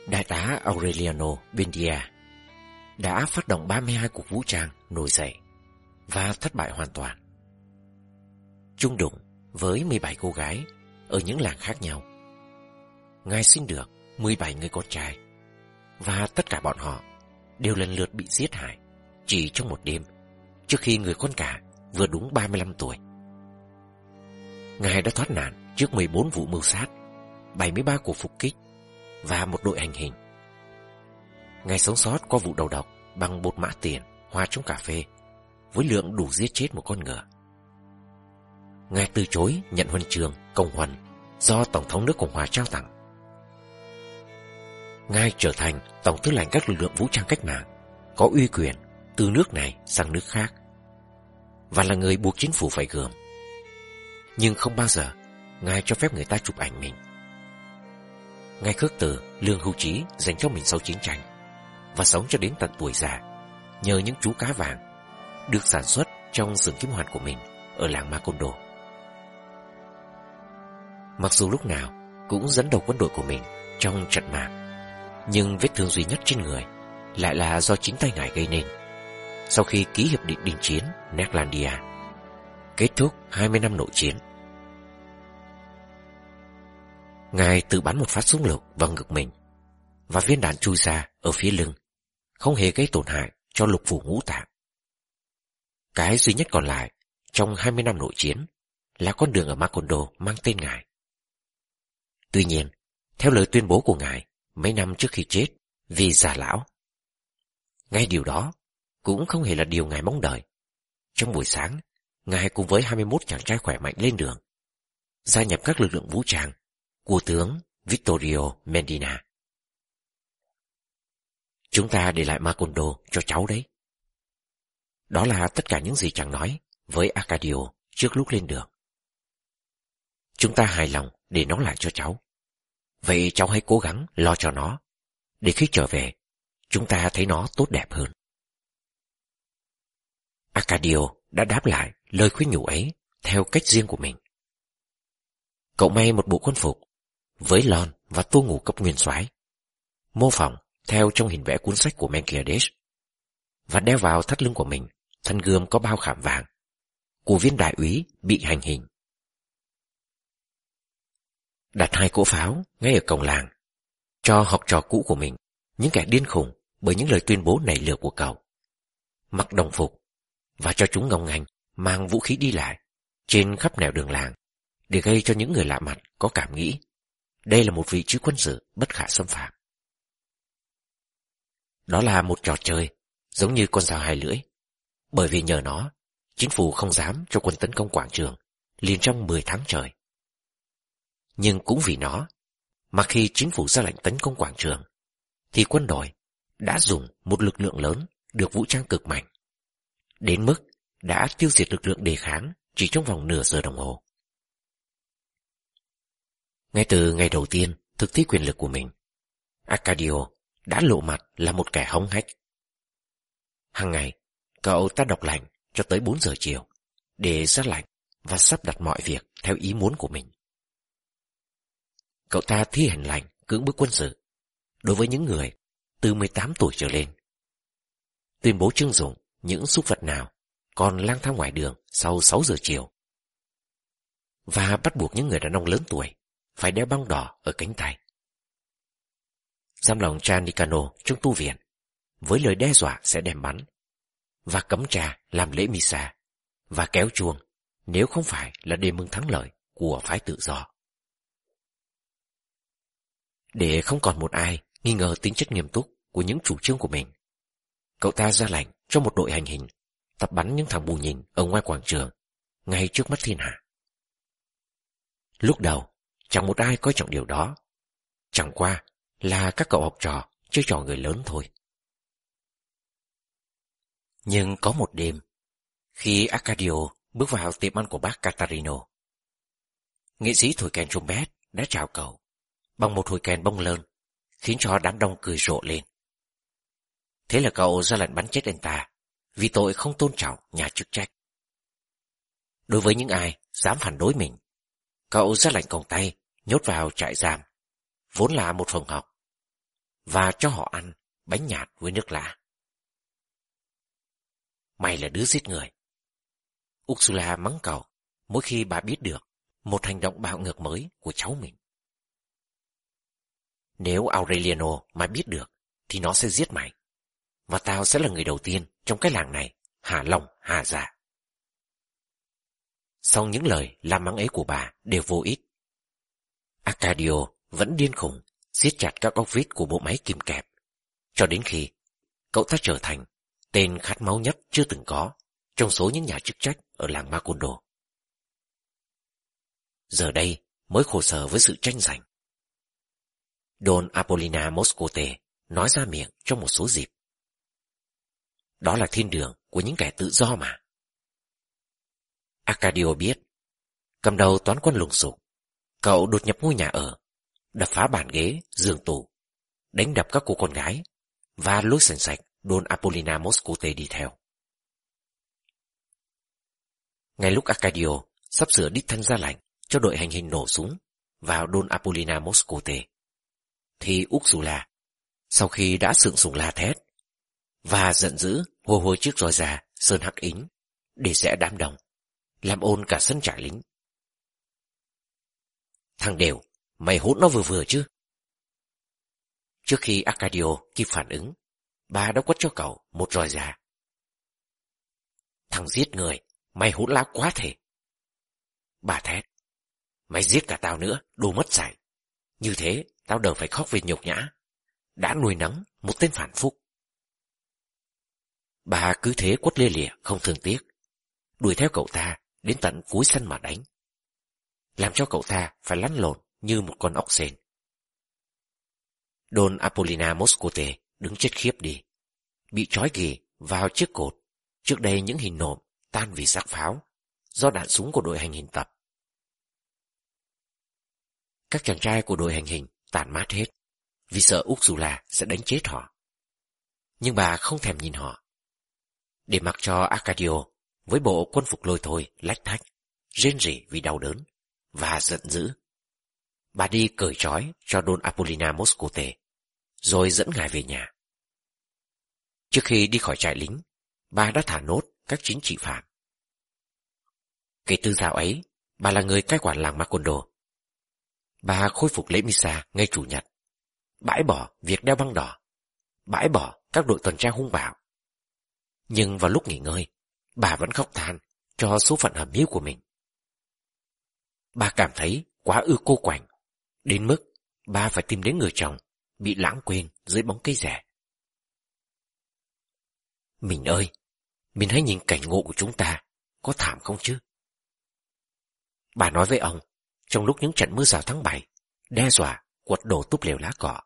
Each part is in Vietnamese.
Đại tá Aureliano Buendia đã phát động 32 cuộc vũ trang nổi dậy và thất bại hoàn toàn. Chung đụng với 17 cô gái ở những làng khác nhau. Ngài sinh được 17 người con trai, và tất cả bọn họ đều lần lượt bị giết hại chỉ trong một đêm, trước khi người con cả vừa đúng 35 tuổi. Ngài đã thoát nạn trước 14 vụ mưu sát, 73 cuộc phục kích và một đội hành hình. Ngài sống sót qua vụ đầu độc bằng bột mã tiền hòa trong cà phê với lượng đủ giết chết một con ngựa. Ngài từ chối nhận huân chương Công huân do Tổng thống nước Cộng hòa trao tặng. Ngài trở thành Tổng tư lệnh các lực lượng vũ trang cách mạng, có uy quyền từ nước này sang nước khác, và là người buộc chính phủ phải gườm. Nhưng không bao giờ Ngài cho phép người ta chụp ảnh mình. Ngài khước từ lương hưu trí dành cho mình sau chiến tranh, và sống cho đến tận tuổi già nhờ những chú cá vàng được sản xuất trong xưởng kim hoàn của mình ở làng Macondo. Mặc dù lúc nào cũng dẫn đầu quân đội của mình trong trận mạc, nhưng vết thương duy nhất trên người lại là do chính tay Ngài gây nên sau khi ký hiệp định đình chiến Neerlandia, kết thúc 20 năm nội chiến. Ngài tự bắn một phát súng lục vào ngực mình, và viên đạn chui ra ở phía lưng, không hề gây tổn hại cho lục phủ ngũ tạng. Cái duy nhất còn lại trong 20 năm nội chiến là con đường ở Macondo mang tên Ngài. Tuy nhiên, theo lời tuyên bố của Ngài mấy năm trước khi chết vì già lão, ngay điều đó cũng không hề là điều Ngài mong đợi. Trong buổi sáng, Ngài cùng với 21 chàng trai khỏe mạnh lên đường, gia nhập các lực lượng vũ trang của tướng Vittorio Medina. Chúng ta để lại Macondo cho cháu đấy. Đó là tất cả những gì chàng nói với Arcadio trước lúc lên đường. Chúng ta hài lòng để nó lại cho cháu. Vậy cháu hãy cố gắng lo cho nó, để khi trở về, chúng ta thấy nó tốt đẹp hơn. Arcadio đã đáp lại lời khuyên nhủ ấy theo cách riêng của mình. Cậu may một bộ quân phục với lon và tua ngủ cấp nguyên soái, mô phỏng theo trong hình vẽ cuốn sách của Menkiewicz, và đeo vào thắt lưng của mình thân gươm có bao khảm vàng của viên đại úy bị hành hình. Đặt 2 cỗ pháo ngay ở cổng làng, cho học trò cũ của mình, những kẻ điên khùng bởi những lời tuyên bố nảy lửa của cậu, mặc đồng phục, và cho chúng ngông nghênh mang vũ khí đi lại trên khắp nẻo đường làng, để gây cho những người lạ mặt có cảm nghĩ đây là một vị trí quân sự bất khả xâm phạm. Đó là một trò chơi giống như con dao hai lưỡi, bởi vì nhờ nó, chính phủ không dám cho quân tấn công quảng trường liền trong 10 tháng trời. Nhưng cũng vì nó mà khi chính phủ ra lệnh tấn công quảng trường, thì quân đội đã dùng một lực lượng lớn được vũ trang cực mạnh, đến mức đã tiêu diệt lực lượng đề kháng chỉ trong vòng nửa giờ đồng hồ. Ngay từ ngày đầu tiên thực thi quyền lực của mình, Arcadio đã lộ mặt là một kẻ hống hách. Hàng ngày, cậu ta đọc lệnh cho tới 4 giờ chiều để ra lệnh và sắp đặt mọi việc theo ý muốn của mình. Cậu ta thi hành lệnh cưỡng bức quân sự đối với những người từ 18 tuổi trở lên, tuyên bố trưng dụng những súc vật nào còn lang thang ngoài đường sau 6 giờ chiều, và bắt buộc những người đàn ông lớn tuổi phải đeo băng đỏ ở cánh tay. Giam lòng cha Nicano trong tu viện với lời đe dọa sẽ đem bắn, và cấm cha làm lễ misa và kéo chuông nếu không phải là đêm mừng thắng lợi của phái tự do. Để không còn một ai nghi ngờ tính chất nghiêm túc của những chủ trương của mình, cậu ta ra lệnh cho một đội hành hình tập bắn những thằng bù nhìn ở ngoài quảng trường ngay trước mắt thiên hạ. Lúc đầu chẳng một ai coi trọng điều đó, chẳng qua là các cậu học trò chơi trò người lớn thôi. Nhưng có một đêm, khi Arcadio bước vào tiệm ăn của bác Catarino, nghệ sĩ thổi kèn trompet đã chào cậu bằng một hồi kèn bông lơn, khiến cho đám đông cười rộ lên. Thế là cậu ra lệnh bắn chết anh ta vì tội không tôn trọng nhà chức trách. Đối với những ai dám phản đối mình, cậu ra lệnh còng tay nhốt vào trại giam, vốn là một phòng học. và cho họ ăn bánh nhạt với nước lã. Mày là đứa giết người. Ursula mắng cậu mỗi khi bà biết được một hành động bạo ngược mới của cháu mình. Nếu Aureliano mà biết được thì nó sẽ giết mày, và tao sẽ là người đầu tiên trong cái làng này hả lòng hả dạ. Song những lời la mắng ấy của bà đều vô ích. Arcadio vẫn điên khùng siết chặt các ốc vít của bộ máy kìm kẹp, cho đến khi cậu ta trở thành tên khát máu nhất chưa từng có trong số những nhà chức trách ở làng Macondo. Giờ đây mới khổ sở với sự tranh giành. Don Apollina Moscote nói ra miệng trong một số dịp. Đó là thiên đường của những kẻ tự do mà. Arcadio biết, cầm đầu toán quân lùng sục, cậu đột nhập ngôi nhà ở, đập phá bàn ghế, giường tủ, đánh đập các cô con gái, và lôi sành sạch Don Apollina Moscote đi theo. Ngay lúc Arcadio sắp sửa đích thân ra lệnh cho đội hành hình nổ súng vào Don Apollina Moscote, thì Ursula, sau khi đã sượng sùng la thét và giận dữ hô hôi chiếc roi da sơn hắc ính để rẽ đám đông, làm ồn cả sân trại lính. Thằng Đều, mày hốt nó vừa vừa chứ? Trước khi Arcadio kịp phản ứng, bà đã quất cho cậu một roi da. Thằng giết người, mày hỗn láo quá thể. Bà thét, mày giết cả tao nữa, đồ mất dạy. Như thế, tao đỡ phải khóc vì nhục nhã. Đã nuôi nấng một tên phản phúc. Bà cứ thế quất lia lịa không thương tiếc, đuổi theo cậu ta đến tận cuối sân mà đánh, làm cho cậu ta phải lăn lộn như một con ốc sên. Don Apollina Moscote đứng chết khiếp đi, bị trói ghì vào chiếc cột trước đây những hình nộm tan vì xác pháo do đạn súng của đội hành hình tập. Các chàng trai của đội hành hình tản mát hết vì sợ Ursula sẽ đánh chết họ. Nhưng bà không thèm nhìn họ, để mặc cho Arcadio với bộ quân phục lôi thôi lách thách, rên rỉ vì đau đớn và giận dữ. Bà đi cởi trói cho Don Apollina Moscote, rồi dẫn ngài về nhà. Trước khi đi khỏi trại lính, bà đã thả nốt các chính trị phạm. Kể từ dạo ấy, bà là người cai quản làng Macondo. Bà khôi phục lễ Misa ngay chủ nhật, bãi bỏ việc đeo băng đỏ, bãi bỏ các đội tuần tra hung bạo. Nhưng vào lúc nghỉ ngơi, bà vẫn khóc than cho số phận hầm hiu của mình. Bà cảm thấy quá ư cô quạnh, đến mức bà phải tìm đến người chồng bị lãng quên dưới bóng cây rẻ. Mình ơi, mình hãy nhìn cảnh ngộ của chúng ta, có thảm không chứ? Bà nói với ông, trong lúc những trận mưa rào tháng 7, đe dọa quật đổ túp lều lá cỏ.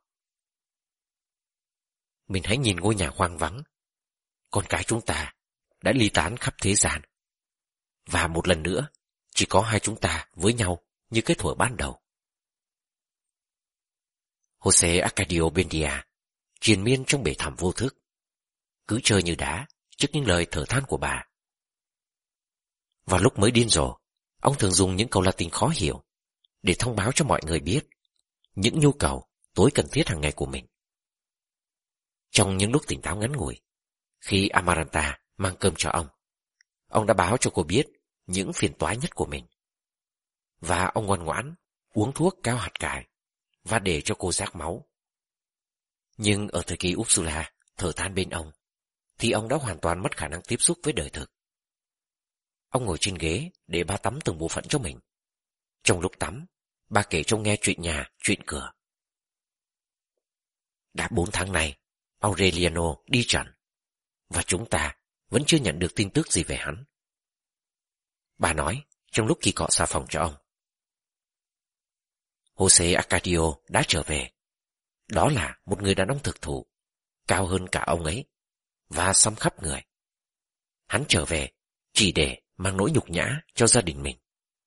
Mình hãy nhìn ngôi nhà hoang vắng, con cái chúng ta đã ly tán khắp thế gian. Và một lần nữa, chỉ có hai chúng ta với nhau như cái thuở ban đầu. Jose Arcadio Buendia triền miên trong bể thẳm vô thức, cứ chơi như đá trước những lời thở than của bà. Vào lúc mới điên rồ, ông thường dùng những câu Latin khó hiểu để thông báo cho mọi người biết những nhu cầu tối cần thiết hàng ngày của mình. Trong những lúc tỉnh táo ngắn ngủi, khi Amaranta mang cơm cho ông đã báo cho cô biết những phiền toái nhất của mình. Và ông ngoan ngoãn uống thuốc cao hạt cải và để cho cô rác máu. Nhưng ở thời kỳ Ursula thở than bên ông, thì ông đã hoàn toàn mất khả năng tiếp xúc với đời thực. Ông ngồi trên ghế để bà tắm từng bộ phận cho mình. Trong lúc tắm, bà kể cho nghe chuyện nhà, chuyện cửa. Đã 4 tháng nay, Aureliano đi trần, và chúng ta vẫn chưa nhận được tin tức gì về hắn. Bà nói trong lúc kỳ cọ xà phòng cho ông. Jose Arcadio đã trở về. Đó là một người đàn ông thực thụ, cao hơn cả ông ấy, và xăm khắp người. Hắn trở về chỉ để mang nỗi nhục nhã cho gia đình mình.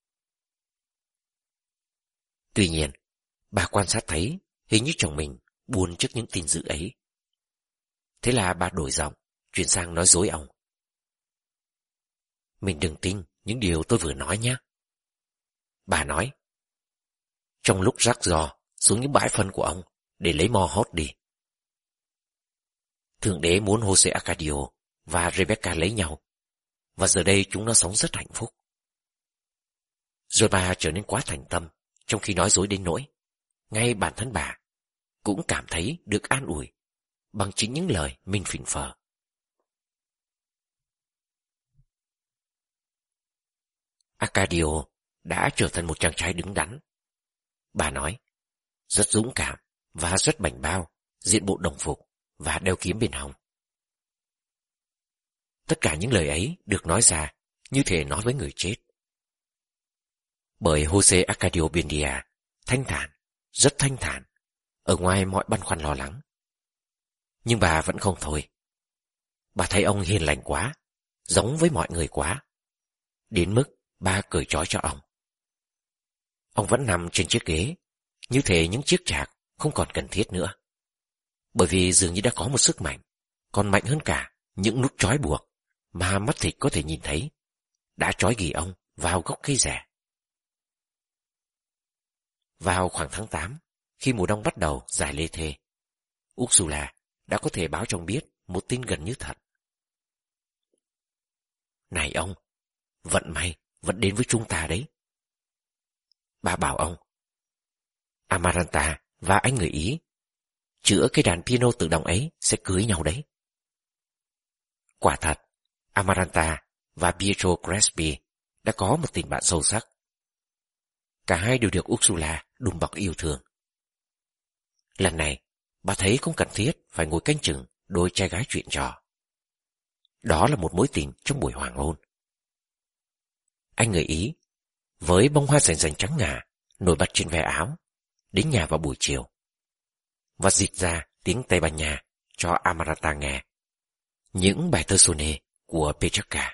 Tuy nhiên, bà quan sát thấy hình như chồng mình buồn trước những tin dữ ấy. Thế là bà đổi giọng, chuyển sang nói dối ông. Mình đừng tin những điều tôi vừa nói nhé. Bà nói. Trong lúc rắc rò xuống những bãi phân của ông để lấy mo hót đi, Thượng đế muốn Jose Arcadio và Rebecca lấy nhau, và giờ đây chúng nó sống rất hạnh phúc. Rồi bà trở nên quá thành tâm, trong khi nói dối đến nỗi ngay bản thân bà cũng cảm thấy được an ủi bằng chính những lời mình phỉnh phờ. Arcadio đã trở thành một chàng trai đứng đắn. Bà nói, rất dũng cảm và rất bảnh bao, diện bộ đồng phục và đeo kiếm bên hông. Tất cả những lời ấy được nói ra như thể nói với người chết. Bởi Jose Arcadio Buendia thanh thản, rất thanh thản, ở ngoài mọi băn khoăn lo lắng. Nhưng bà vẫn không thôi. Bà thấy ông hiền lành quá, giống với mọi người quá, đến mức bà cởi trói cho ông. Ông vẫn nằm trên chiếc ghế, như thể những chiếc chạc không còn cần thiết nữa. Bởi vì dường như đã có một sức mạnh, còn mạnh hơn cả những nút trói buộc mà mắt thịt có thể nhìn thấy, đã trói ghì ông vào gốc cây rẻ. Vào khoảng tháng 8, khi mùa đông bắt đầu dài lê thê, Ursula đã có thể báo cho ông biết một tin gần như thật. Này ông, vận may vẫn đến với chúng ta đấy. Bà bảo ông, Amaranta và anh người Ý chữa cái đàn piano tự động ấy sẽ cưới nhau đấy. Quả thật, Amaranta và Pietro Crespi đã có một tình bạn sâu sắc. Cả hai đều được Ursula đùm bọc yêu thương. Lần này, bà thấy không cần thiết phải ngồi canh chừng đôi trai gái chuyện trò. Đó là một mối tình trong buổi hoàng hôn. Anh người Ý, với bông hoa rành rành trắng ngà nổi bật trên ve áo, đến nhà vào buổi chiều và dịch ra tiếng Tây Ban Nha cho Amaranta nghe những bài thơ sonnet của Petrarca.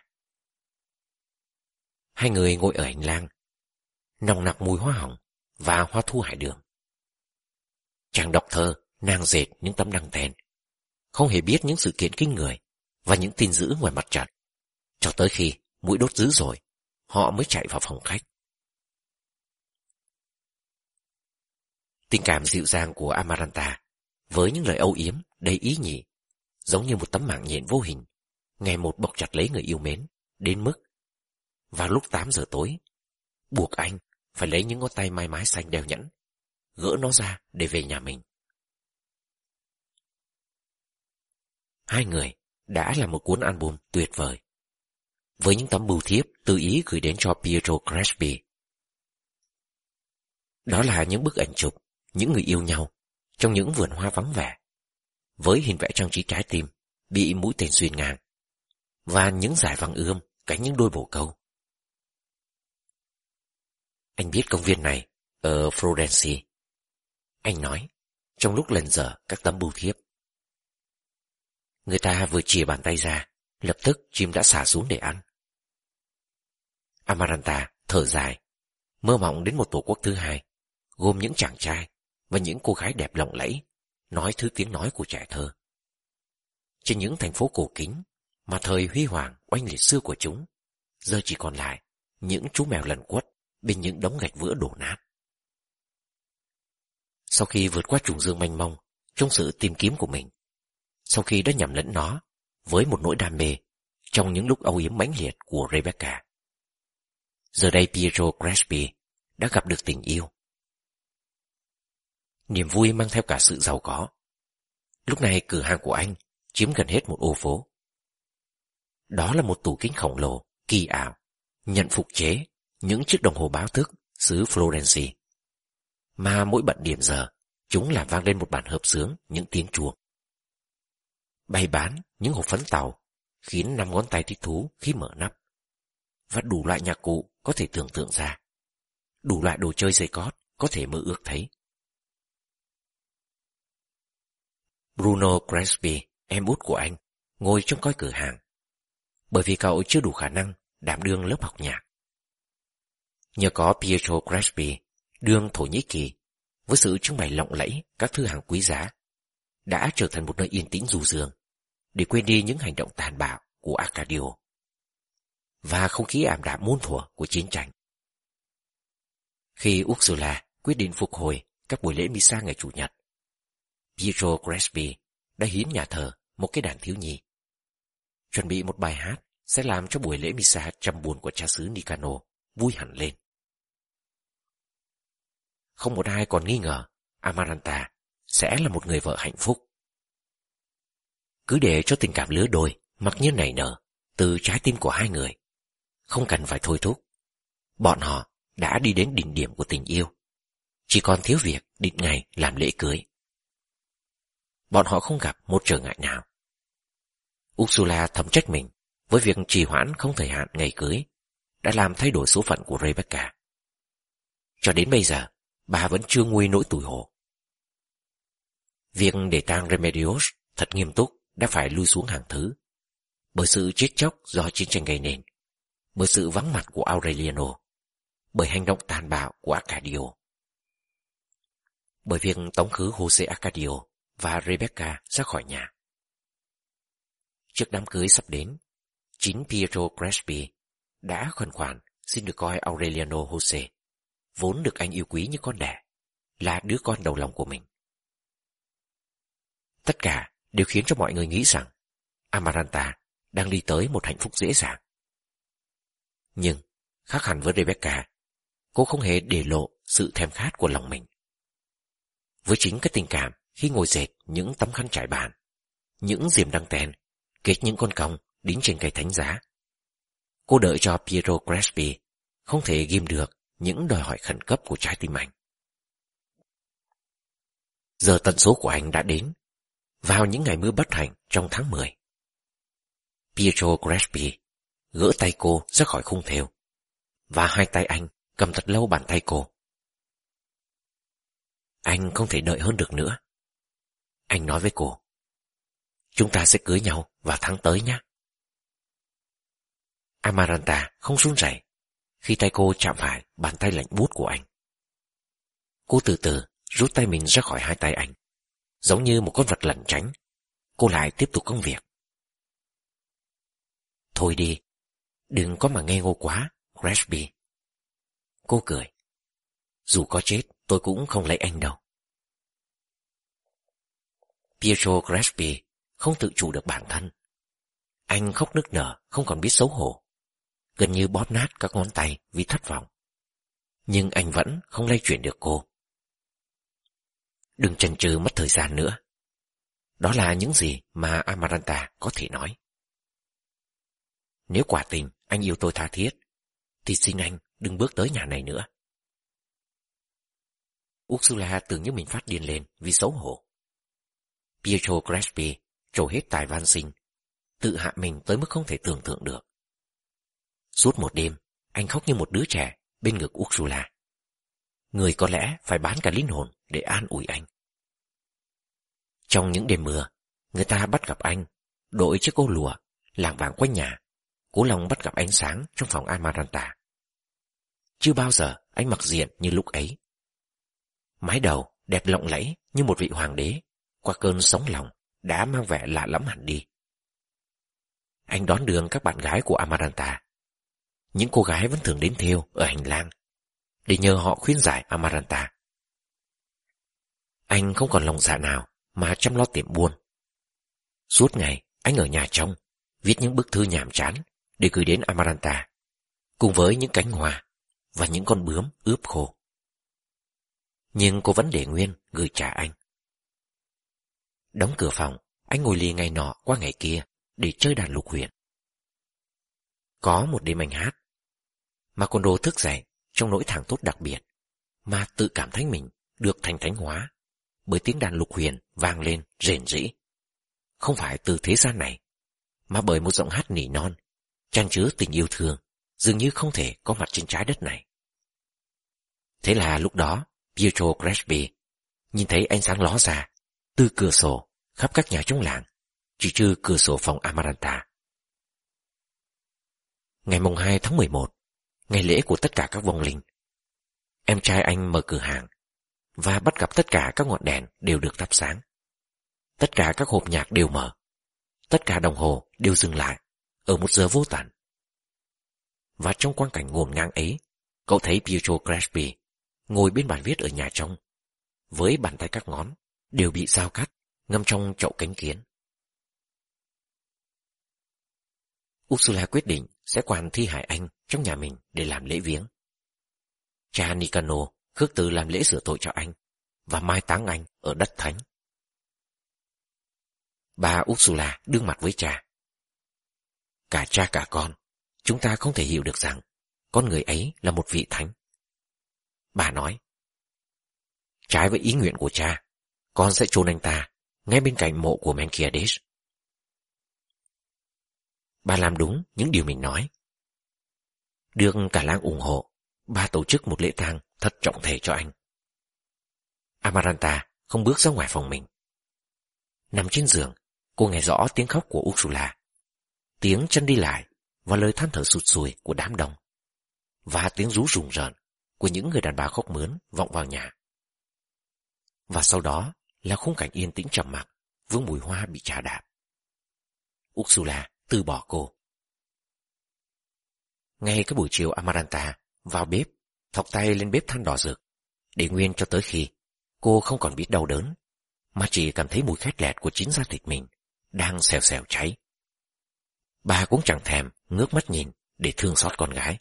Hai người ngồi ở hành lang, nồng nặc mùi hoa hồng và hoa thu hải đường. Chàng đọc thơ, nàng dệt những tấm đăng ten, không hề biết những sự kiện kinh người và những tin dữ ngoài mặt trận, cho tới khi mũi đốt dữ rồi, họ mới chạy vào phòng khách. Tình cảm dịu dàng của Amaranta với những lời âu yếm đầy ý nhị, giống như một tấm mạng nhện vô hình, ngày một bọc chặt lấy người yêu mến, đến mức vào lúc 8 giờ tối, buộc anh phải lấy những ngón tay mai mái xanh đeo nhẫn, gỡ nó ra để về nhà mình. Hai người đã là một cuốn album tuyệt vời, với những tấm bưu thiếp tự ý gửi đến cho Pietro Crespi. Đó là những bức ảnh chụp những người yêu nhau trong những vườn hoa vắng vẻ, với hình vẽ trang trí trái tim bị mũi tên xuyên ngang, và những dải vàng ươm cánh những đôi bồ câu. Anh biết công viên này ở Florence, anh nói, trong lúc lần dở các tấm bưu thiếp. Người ta vừa chìa bàn tay ra, lập tức chim đã xả xuống để ăn. Amaranta thở dài, mơ mộng đến một tổ quốc thứ hai, gồm những chàng trai và những cô gái đẹp lộng lẫy, nói thứ tiếng nói của trẻ thơ. Trên những thành phố cổ kính mà thời huy hoàng oanh liệt xưa của chúng, giờ chỉ còn lại những chú mèo lần quất bên những đống gạch vữa đổ nát. Sau khi vượt qua trùng dương mênh mông trong sự tìm kiếm của mình, sau khi đã nhầm lẫn nó với một nỗi đam mê trong những lúc âu yếm mãnh liệt của Rebecca, giờ đây Pietro Crespi đã gặp được tình yêu. Niềm vui mang theo cả sự giàu có. Lúc này cửa hàng của anh chiếm gần hết một ô phố. Đó là một tủ kính khổng lồ, kỳ ảo, nhận phục chế những chiếc đồng hồ báo thức xứ Florence, mà mỗi bận điểm giờ, chúng làm vang lên một bản hợp xướng những tiếng chuông. Bày bán những hộp phấn tàu khiến 5 ngón tay thích thú khi mở nắp, và đủ loại nhạc cụ có thể tưởng tượng ra, đủ loại đồ chơi dây cót có thể mơ ước thấy. Bruno Crespi, em út của anh, ngồi trong coi cửa hàng, bởi vì cậu chưa đủ khả năng đảm đương lớp học nhạc. Nhờ có Pietro Crespi, đương Thổ Nhĩ Kỳ, với sự trưng bày lộng lẫy các thư hàng quý giá, đã trở thành một nơi yên tĩnh du dương, để quên đi những hành động tàn bạo của Arcadio và không khí ảm đạm muôn thuở của chiến tranh. Khi Ursula quyết định phục hồi các buổi lễ misa ngày Chủ nhật, Pietro Crespi đã hiến nhà thờ một cái đàn thiếu nhi. Chuẩn bị một bài hát sẽ làm cho buổi lễ Misa trầm buồn của cha xứ Nicanor vui hẳn lên. Không một ai còn nghi ngờ Amaranta sẽ là một người vợ hạnh phúc. Cứ để cho tình cảm lứa đôi mặc nhiên nảy nở từ trái tim của hai người, không cần phải thôi thúc. Bọn họ đã đi đến đỉnh điểm của tình yêu, chỉ còn thiếu việc định ngày làm lễ cưới. Bọn họ không gặp một trở ngại nào. Ursula thầm trách mình với việc trì hoãn không thời hạn ngày cưới đã làm thay đổi số phận của Rebecca. Cho đến bây giờ, bà vẫn chưa nguôi nỗi tủi hổ. Việc để tang Remedios thật nghiêm túc đã phải lui xuống hàng thứ, bởi sự chết chóc do chiến tranh gây nên, bởi sự vắng mặt của Aureliano, bởi hành động tàn bạo của Arcadio, bởi việc tống khứ Jose Arcadio và Rebecca ra khỏi nhà. Trước đám cưới sắp đến, chính Pietro Crespi đã khẩn khoản xin được coi Aureliano Jose, vốn được anh yêu quý như con đẻ, là đứa con đầu lòng của mình. Tất cả đều khiến cho mọi người nghĩ rằng Amaranta đang đi tới một hạnh phúc dễ dàng. Nhưng, khác hẳn với Rebecca, cô không hề để lộ sự thèm khát của lòng mình. Với chính cái tình cảm khi ngồi dệt những tấm khăn trải bàn, những diềm đăng ten, kết những con cong đính trên cây thánh giá, cô đợi cho Pietro Crespi không thể ghim được những đòi hỏi khẩn cấp của trái tim anh. Giờ tận số của anh đã đến, vào những ngày mưa bất hạnh trong tháng 10. Pietro Crespi gỡ tay cô ra khỏi khung thêu, và hai tay anh cầm thật lâu bàn tay cô. Anh không thể đợi hơn được nữa. Anh nói với cô, chúng ta sẽ cưới nhau vào tháng tới nhé. Amaranta không run rẩy khi tay cô chạm phải bàn tay lạnh buốt của anh. Cô từ từ rút tay mình ra khỏi hai tay anh, giống như một con vật lẩn tránh. Cô lại tiếp tục công việc. Thôi đi, đừng có mà ngây ngô quá, Crespi. Cô cười. Dù có chết, tôi cũng không lấy anh đâu. Pietro Crespi không tự chủ được bản thân. Anh khóc nức nở, không còn biết xấu hổ, gần như bóp nát các ngón tay vì thất vọng. Nhưng anh vẫn không lay chuyển được cô. Đừng chần chừ mất thời gian nữa. Đó là những gì mà Amaranta có thể nói. Nếu quả tình anh yêu tôi tha thiết, thì xin anh đừng bước tới nhà này nữa. Ursula tưởng như mình phát điên lên vì xấu hổ. Pietro Crespi trổ hết tài van sinh, tự hạ mình tới mức không thể tưởng tượng được. Suốt một đêm, anh khóc như một đứa trẻ bên ngực Ursula. Người có lẽ phải bán cả linh hồn để an ủi anh. Trong những đêm mưa, người ta bắt gặp anh đội chiếc ô lụa lảng vảng quanh nhà, cố lòng bắt gặp ánh sáng trong phòng Amaranta. Chưa bao giờ anh mặc diện như lúc ấy. Mái đầu đẹp lộng lẫy như một vị hoàng đế, qua cơn sóng lòng đã mang vẻ lạ lẫm hẳn đi. Anh đón đường các bạn gái của Amaranta. Những cô gái vẫn thường đến thêu ở hành lang để nhờ họ khuyên giải Amaranta. Anh không còn lòng dạ nào mà chăm lo tiệm buôn. Suốt ngày anh ở nhà trong viết những bức thư nhàm chán để gửi đến Amaranta, cùng với những cánh hoa và những con bướm ướp khô. Nhưng cô vẫn để nguyên gửi trả anh. Đóng cửa phòng, anh ngồi lì ngày nọ qua ngày kia để chơi đàn lục huyền. Có một đêm anh hát, Macondo thức dậy trong nỗi thảng thốt đặc biệt, mà tự cảm thấy mình được thành thánh hóa bởi tiếng đàn lục huyền vang lên rền rĩ, không phải từ thế gian này, mà bởi một giọng hát nỉ non chan chứa tình yêu thương dường như không thể có mặt trên trái đất này. Thế là lúc đó Pietro Crespi nhìn thấy ánh sáng ló ra từ cửa sổ khắp các nhà trong làng, chỉ trừ cửa sổ phòng Amaranta. Ngày mùng 2 tháng 11, ngày lễ của tất cả các vong linh, em trai anh mở cửa hàng và bắt gặp tất cả các ngọn đèn đều được thắp sáng. Tất cả các hộp nhạc đều mở. Tất cả đồng hồ đều dừng lại ở một giờ vô tận. Và trong quang cảnh ngổn ngang ấy, cậu thấy Pietro Crespi ngồi bên bàn viết ở nhà trong, với bàn tay các ngón đều bị dao cắt ngâm trong chậu cánh kiến. Ursula quyết định sẽ quan thi hài anh trong nhà mình để làm lễ viếng. Cha Nicanor khước từ làm lễ rửa tội cho anh và mai táng anh ở đất thánh. Bà Ursula đương mặt với cha. Cả cha cả con, chúng ta không thể hiểu được rằng con người ấy là một vị thánh. Bà nói, trái với ý nguyện của cha, con sẽ chôn anh ta ngay bên cạnh mộ của Melquiades. Bà làm đúng những điều mình nói. Được cả làng ủng hộ, bà tổ chức một lễ tang thật trọng thể cho anh. Amaranta không bước ra ngoài phòng mình. Nằm trên giường, cô nghe rõ tiếng khóc của Ursula, tiếng chân đi lại và lời than thở sụt sùi của đám đông, và tiếng rú rùng rợn của những người đàn bà khóc mướn vọng vào nhà. Và sau đó là khung cảnh yên tĩnh trầm mặc, vương mùi hoa bị chà đạp. Ursula từ bỏ cô. Ngay cái buổi chiều, Amaranta vào bếp, thọc tay lên bếp than đỏ rực, để nguyên cho tới khi cô không còn biết đau đớn, mà chỉ cảm thấy mùi khét lẹt của chính da thịt mình đang xèo xèo cháy. Bà cũng chẳng thèm ngước mắt nhìn để thương xót con gái.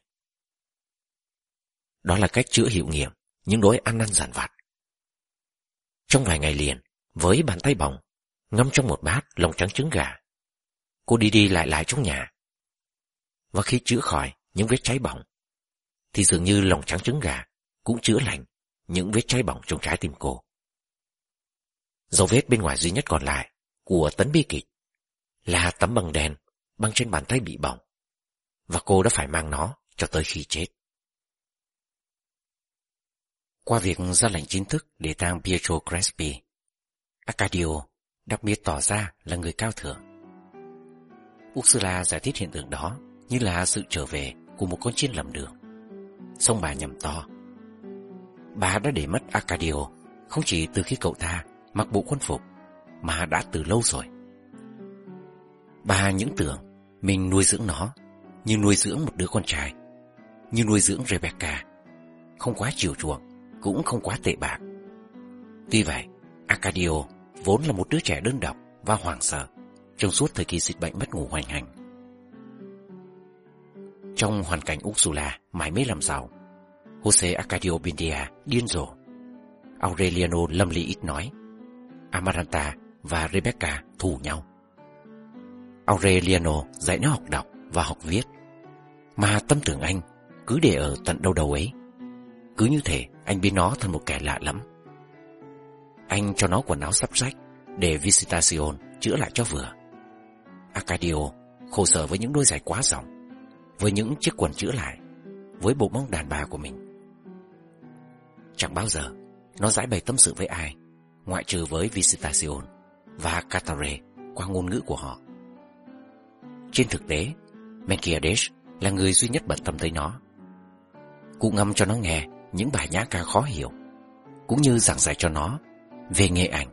Đó là cách chữa hiệu nghiệm những nỗi ăn năn dằn vặt. Trong vài ngày liền, với bàn tay bỏng ngâm trong một bát lòng trắng trứng gà, cô đi đi lại lại trong nhà. Và khi chữa khỏi những vết cháy bỏng, thì dường như lòng trắng trứng gà cũng chữa lành những vết cháy bỏng trong trái tim cô. Dấu vết bên ngoài duy nhất còn lại của tấn bi kịch là tấm băng đen băng trên bàn tay bị bỏng, và cô đã phải mang nó cho tới khi chết. Qua việc ra lệnh chính thức để tang Pietro Crespi, Arcadio đặc biệt tỏ ra là người cao thượng. Ursula giải thích hiện tượng đó như là sự trở về của một con chiên lầm đường. Xong bà nhầm to. Bà đã để mất Arcadio không chỉ từ khi cậu ta mặc bộ quân phục, mà đã từ lâu rồi. Bà những tưởng mình nuôi dưỡng nó như nuôi dưỡng một đứa con trai, như nuôi dưỡng Rebecca, không quá chiều chuộng, cũng không quá tệ bạc. Tuy vậy, Arcadio vốn là một đứa trẻ đơn độc và hoảng sợ trong suốt thời kỳ dịch bệnh mất ngủ hoành hành. Trong hoàn cảnh Ursula mải mê làm giàu, Jose Arcadio Buendia điên rồ, Aureliano lâm ly ít nói, Amaranta và Rebecca thù nhau. Aureliano dạy nó học đọc và học viết, mà tâm tưởng anh cứ để ở tận đâu đâu ấy. Cứ như thể anh biến nó thành một kẻ lạ lẫm. Anh cho nó quần áo sắp rách để Visitacion chữa lại cho vừa. Arcadio khổ sở với những đôi giày quá rộng, với những chiếc quần chữa lại, với bộ mông đàn bà của mình. Chẳng bao giờ nó giải bày tâm sự với ai, ngoại trừ với Visitacion và Catare qua ngôn ngữ của họ. Trên thực tế, Melquiades là người duy nhất bận tâm tới nó. Cụ ngâm cho nó nghe những bài nhã ca khó hiểu, cũng như giảng dạy cho nó về nghề ảnh.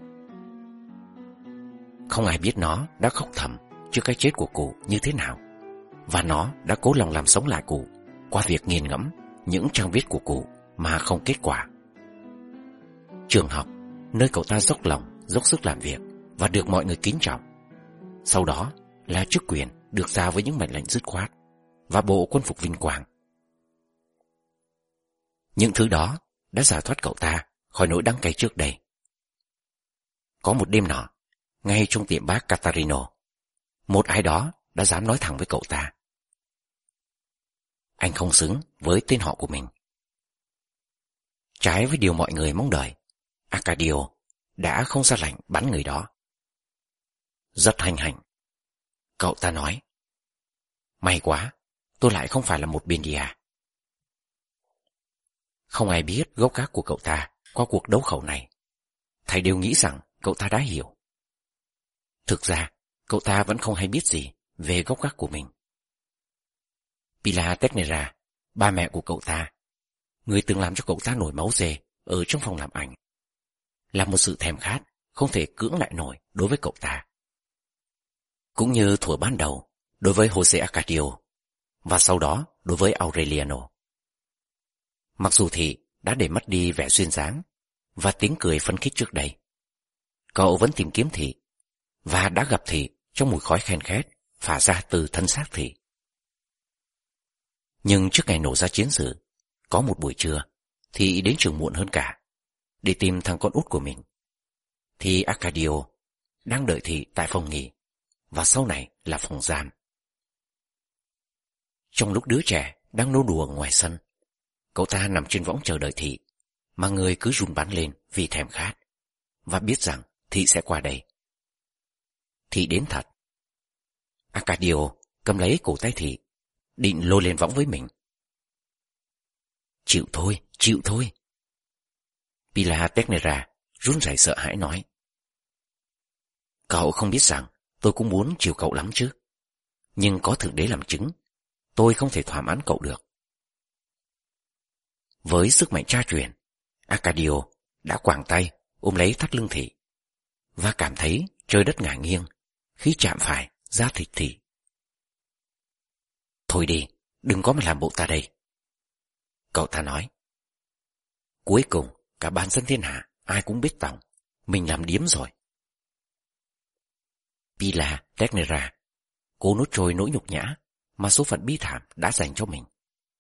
Không ai biết nó đã khóc thầm trước cái chết của cụ như thế nào, và nó đã cố lòng làm sống lại cụ qua việc nghiền ngẫm những trang viết của cụ mà không kết quả. Trường học, nơi cậu ta dốc lòng, dốc sức làm việc và được mọi người kính trọng. Sau đó là chức quyền được giao với những mệnh lệnh dứt khoát và bộ quân phục vinh quang. Những thứ đó đã giải thoát cậu ta khỏi nỗi đắng cay trước đây. Có một đêm nọ, ngay trong tiệm bác Catarino, một ai đó đã dám nói thẳng với cậu ta: anh không xứng với tên họ của mình. Trái với điều mọi người mong đợi, Arcadio đã không ra lệnh bắn người đó. Rất hành hạnh, cậu ta nói. May quá, tôi lại không phải là một Buendia. Không ai biết gốc gác của cậu ta qua cuộc đấu khẩu này. Thầy đều nghĩ rằng cậu ta đã hiểu. Thực ra, cậu ta vẫn không hay biết gì về gốc gác của mình. Pilar Tecnera, ba mẹ của cậu ta, người từng làm cho cậu ta nổi máu dê ở trong phòng làm ảnh, là một sự thèm khát không thể cưỡng lại nổi đối với cậu ta. Cũng như thuở ban đầu đối với Jose Arcadio, và sau đó đối với Aureliano. Mặc dù Thị đã để mất đi vẻ duyên dáng và tiếng cười phấn khích trước đây, cậu vẫn tìm kiếm Thị, và đã gặp Thị trong mùi khói khen khét phả ra từ thân xác Thị. Nhưng trước ngày nổ ra chiến sự, có một buổi trưa, Thị đến trường muộn hơn cả, để tìm thằng con út của mình. Thì Arcadio đang đợi Thị tại phòng nghỉ, và sau này là phòng giam. Trong lúc đứa trẻ đang nô đùa ngoài sân, cậu ta nằm trên võng chờ đợi Thị, mà người cứ run bắn lên vì thèm khát, và biết rằng Thị sẽ qua đây. Thị đến thật. Arcadio cầm lấy cổ tay Thị, định lôi lên võng với mình. Chịu thôi, chịu thôi. Pilar Teixeira run rẩy sợ hãi nói. Cậu không biết rằng tôi cũng muốn chiều cậu lắm chứ. Nhưng có Thượng Đế làm chứng, tôi không thể thỏa mãn cậu được. Với sức mạnh cha truyền, Arcadio đã quàng tay ôm lấy thắt lưng Thị, và cảm thấy trời đất ngả nghiêng khi chạm phải da thịt Thị. Thôi đi, đừng có mà làm bộ ta đây, cậu ta nói. Cuối cùng cả ban dân thiên hạ ai cũng biết tòng mình làm điếm rồi. Pilar Teixeira cố nuốt trôi nỗi nhục nhã mà số phận bi thảm đã dành cho mình.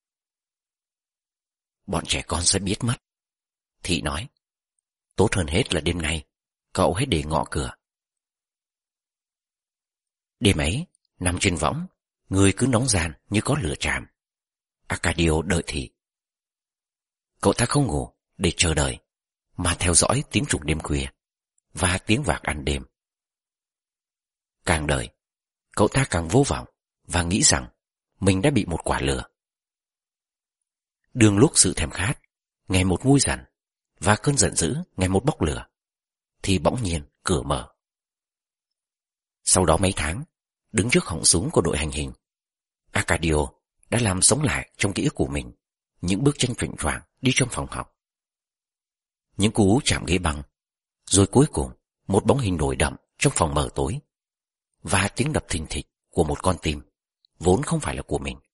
Bọn trẻ con sẽ biết mất, Thị nói. Tốt hơn hết là đêm nay cậu hãy để ngọ cửa. Đêm ấy, nằm trên võng, người cứ nóng ran như có lửa tràm. Arcadio đợi Thị. Cậu ta không ngủ để chờ đợi, mà theo dõi tiếng trùng đêm khuya và tiếng vạc ăn đêm. Càng đợi, cậu ta càng vô vọng và nghĩ rằng mình đã bị một quả lửa. Đương lúc sự thèm khát ngày một nguôi dần và cơn giận dữ ngày một bốc lửa, thì bỗng nhiên cửa mở. Sau đó mấy tháng, đứng trước họng súng của đội hành hình, Arcadio đã làm sống lại trong ký ức của mình những bước chân chỉnh choạng đi trong phòng học, những cú chạm ghế băng, rồi cuối cùng một bóng hình nổi đậm trong phòng mờ tối, và tiếng đập thình thịch của một con tim vốn không phải là của mình.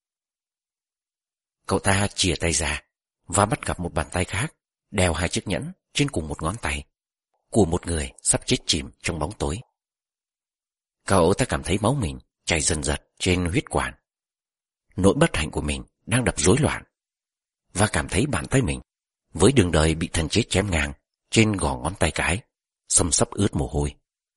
Cậu ta chìa tay ra và bắt gặp một bàn tay khác đeo hai chiếc nhẫn trên cùng một ngón tay của một người sắp chết chìm trong bóng tối. Cậu ta cảm thấy máu mình chảy dần dật trên huyết quản. Nỗi bất hạnh của mình đang đập rối loạn, và cảm thấy bàn tay mình với đường đời bị thần chết chém ngang trên gò ngón tay cái xâm xấp ướt mồ hôi.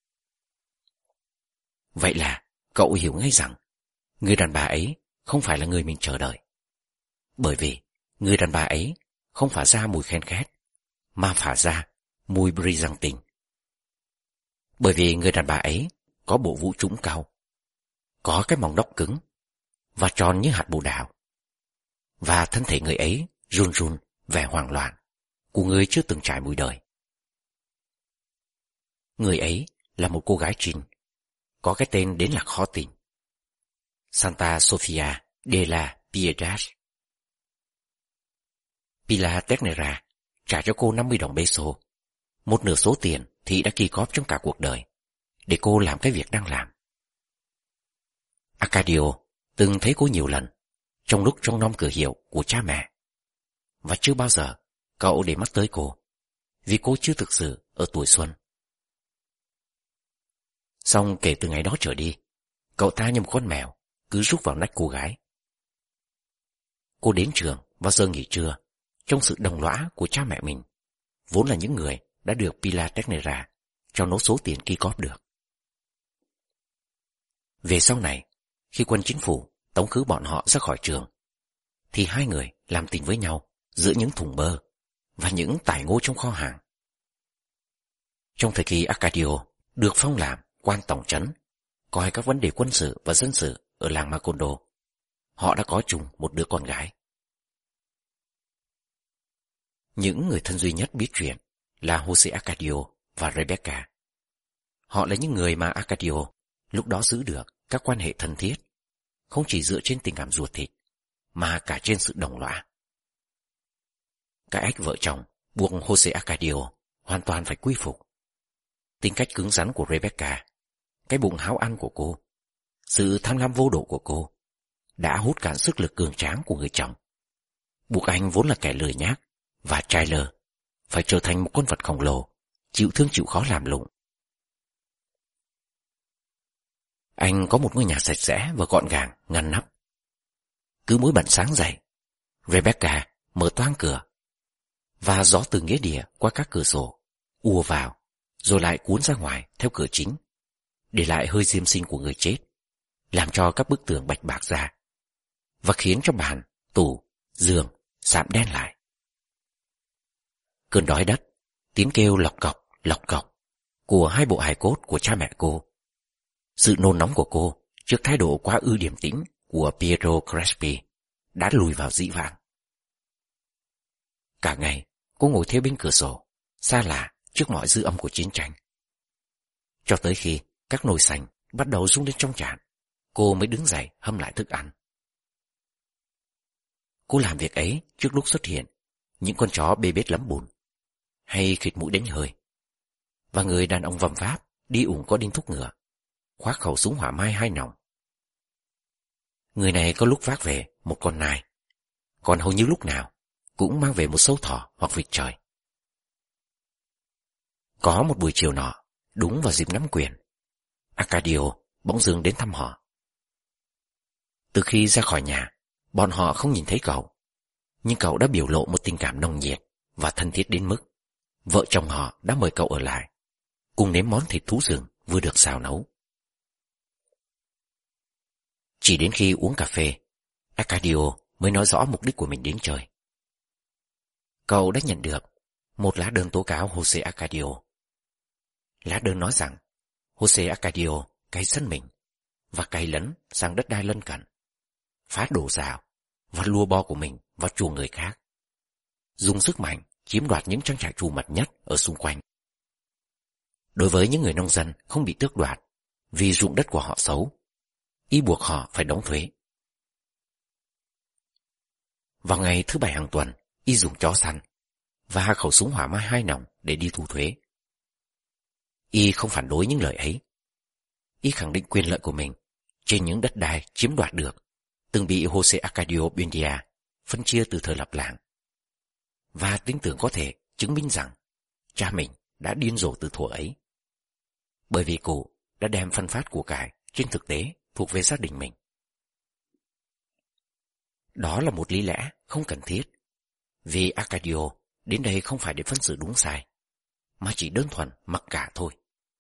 Vậy là cậu hiểu ngay rằng người đàn bà ấy không phải là người mình chờ đợi, bởi vì người đàn bà ấy không phả ra mùi khen khét, mà phả ra mùi Brizantin. Bởi vì người đàn bà ấy có bộ vũ trũng cao, có cái mỏng đốc cứng và tròn như hạt bồ đào, và thân thể người ấy run run vẻ hoảng loạn của người chưa từng trải mùi đời. Người ấy là một cô gái Trinh, có cái tên đến là khó tin: Santa Sofia de la Piedad. Pilar Teixeira trả cho cô 50 đồng peso, một nửa số tiền Thị đã kỳ cóp trong cả cuộc đời, để cô làm cái việc đang làm. Arcadio từng thấy cô nhiều lần trong lúc trông nom cửa hiệu của cha mẹ, và chưa bao giờ cậu để mắt tới cô, vì cô chưa thực sự ở tuổi xuân. Song kể từ ngày đó trở đi, cậu ta như một con mèo cứ rúc vào nách cô gái. Cô đến trường vào giờ nghỉ trưa trong sự đồng lõa của cha mẹ mình, vốn là những người đã được Pilar Teixeira cho nốt số tiền ki cóp được. Về sau này, khi quân chính phủ tống khứ bọn họ ra khỏi trường, thì hai người làm tình với nhau giữa những thùng bơ và những tải ngô trong kho hàng. Trong thời kỳ Arcadio được phong làm quan tổng trấn, coi các vấn đề quân sự và dân sự ở làng Macondo, họ đã có chung một đứa con gái. Những người thân duy nhất biết chuyện là Jose Arcadio và Rebecca. Họ là những người mà Arcadio lúc đó giữ được các quan hệ thân thiết, không chỉ dựa trên tình cảm ruột thịt, mà cả trên sự đồng lõa. Cái ách vợ chồng buộc Jose Arcadio hoàn toàn phải quy phục. Tính cách cứng rắn của Rebecca, cái bụng háo ăn của cô, sự tham lam vô độ của cô đã hút cạn sức lực cường tráng của người chồng, buộc anh vốn là kẻ lười nhác và trai lơ phải trở thành một con vật khổng lồ, chịu thương chịu khó làm lụng. Anh có một ngôi nhà sạch sẽ và gọn gàng, ngăn nắp. Cứ mỗi bận sáng dậy, Rebecca mở toang cửa, và gió từ nghĩa địa qua các cửa sổ ùa vào, rồi lại cuốn ra ngoài theo cửa chính, để lại hơi diêm sinh của người chết, làm cho các bức tường bạch bạc ra, và khiến cho bàn, tủ, giường sạm đen lại. Cơn đói đất, tiếng kêu lọc cọc của hai bộ hài cốt của cha mẹ cô, sự nôn nóng của cô trước thái độ quá ư điềm tĩnh của Pietro Crespi đã lùi vào dĩ vãng. Cả ngày cô ngồi theo bên cửa sổ, xa lạ trước mọi dư âm của chiến tranh, cho tới khi các nồi sành bắt đầu rung lên trong trán, cô mới đứng dậy hâm lại thức ăn. Cô làm việc ấy trước lúc xuất hiện những con chó bê bết lấm bùn, hay khịt mũi đánh hơi, và người đàn ông vầm váp đi ủng có đinh thúc ngựa, khoác khẩu súng hỏa mai 2 nòng. Người này có lúc vác về một con nai, còn hầu như lúc nào cũng mang về một sâu thỏ hoặc vịt trời. Có một buổi chiều nọ, đúng vào dịp nắm quyền, Arcadio bỗng dưng đến thăm họ. Từ khi ra khỏi nhà, bọn họ không nhìn thấy cậu, nhưng cậu đã biểu lộ một tình cảm nồng nhiệt và thân thiết đến mức vợ chồng họ đã mời cậu ở lại, cùng nếm món thịt thú rừng vừa được xào nấu. Chỉ đến khi uống cà phê, Arcadio mới nói rõ mục đích của mình đến chơi. Cậu đã nhận được một lá đơn tố cáo Jose Arcadio. Lá đơn nói rằng Jose Arcadio cày sân mình và cày lấn sang đất đai lân cận, phá đổ rào và lua bo của mình vào chuồng người khác, dùng sức mạnh chiếm đoạt những trang trại trù mật nhất ở xung quanh. Đối với những người nông dân không bị tước đoạt vì ruộng đất của họ xấu, y buộc họ phải đóng thuế. Vào ngày thứ 7 hàng tuần, y dùng chó săn và khẩu súng hỏa mai 2 nòng để đi thu thuế. Y không phản đối những lời ấy. Y khẳng định quyền lợi của mình trên những đất đai chiếm đoạt được, từng bị Jose Arcadio Buendia phân chia từ thời lập làng, và tin tưởng có thể chứng minh rằng cha mình đã điên rồ từ thuở ấy, bởi vì cụ đã đem phân phát của cải trên thực tế thuộc về gia đình mình. Đó là một lý lẽ không cần thiết, vì Arcadio đến đây không phải để phân xử đúng sai, mà chỉ đơn thuần mặc cả thôi.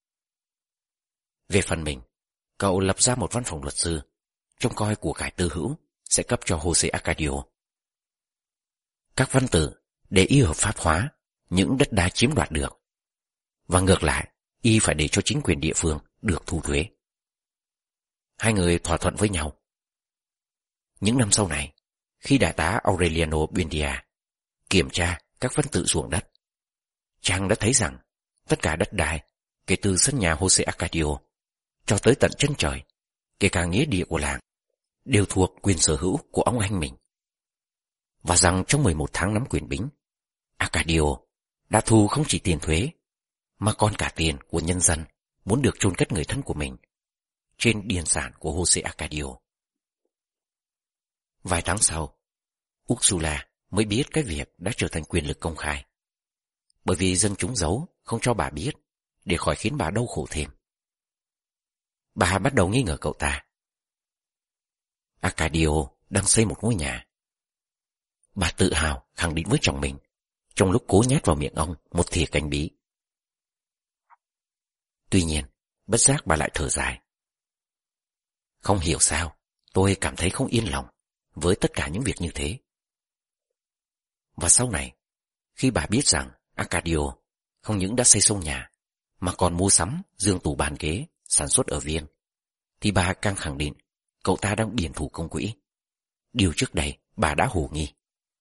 Về phần mình, cậu lập ra một văn phòng luật sư, trông coi của cải tư hữu sẽ cấp cho Jose Arcadio. Các văn tử để y hợp pháp hóa những đất đai chiếm đoạt được, và ngược lại, y phải để cho chính quyền địa phương được thu thuế. Hai người thỏa thuận với nhau. Những năm sau này, khi đại tá Aureliano Buendia kiểm tra các văn tự ruộng đất, chàng đã thấy rằng tất cả đất đai kể từ sân nhà Jose Arcadio cho tới tận chân trời, kể cả nghĩa địa của làng, đều thuộc quyền sở hữu của ông anh mình, và rằng trong 11 tháng nắm quyền bính, Arcadio đã thu không chỉ tiền thuế mà còn cả tiền của nhân dân muốn được chôn cất người thân của mình trên điền sản của Jose Arcadio. Vài tháng sau, Ursula mới biết cái việc đã trở thành quyền lực công khai, bởi vì dân chúng giấu không cho bà biết để khỏi khiến bà đau khổ thêm. Bà bắt đầu nghi ngờ cậu ta. Arcadio đang xây một ngôi nhà. Bà tự hào khẳng định với chồng mình, trong lúc cố nhét vào miệng ông một thìa canh bí. Tuy nhiên, bất giác bà lại thở dài. Không hiểu sao, tôi cảm thấy không yên lòng với tất cả những việc như thế. Và sau này, khi bà biết rằng Arcadio không những đã xây xong nhà, mà còn mua sắm giường tủ bàn ghế sản xuất ở Viên, thì bà càng khẳng định cậu ta đang biển thủ công quỹ. Điều trước đây bà đã hồ nghi.